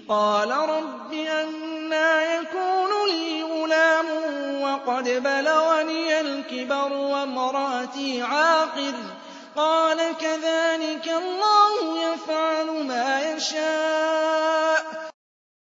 قَالَ رَبِّ أَنَّىٰ يَكُونُ لِي غُلَامٌ وَقَدْ بَلَغَنِيَ الْكِبَرُ وَامْرَأَتِي عَاقِرٌ ۖ قَالَ كَذَٰلِكَ اللَّهُ يَفْعَلُ مَا يَشَاءُ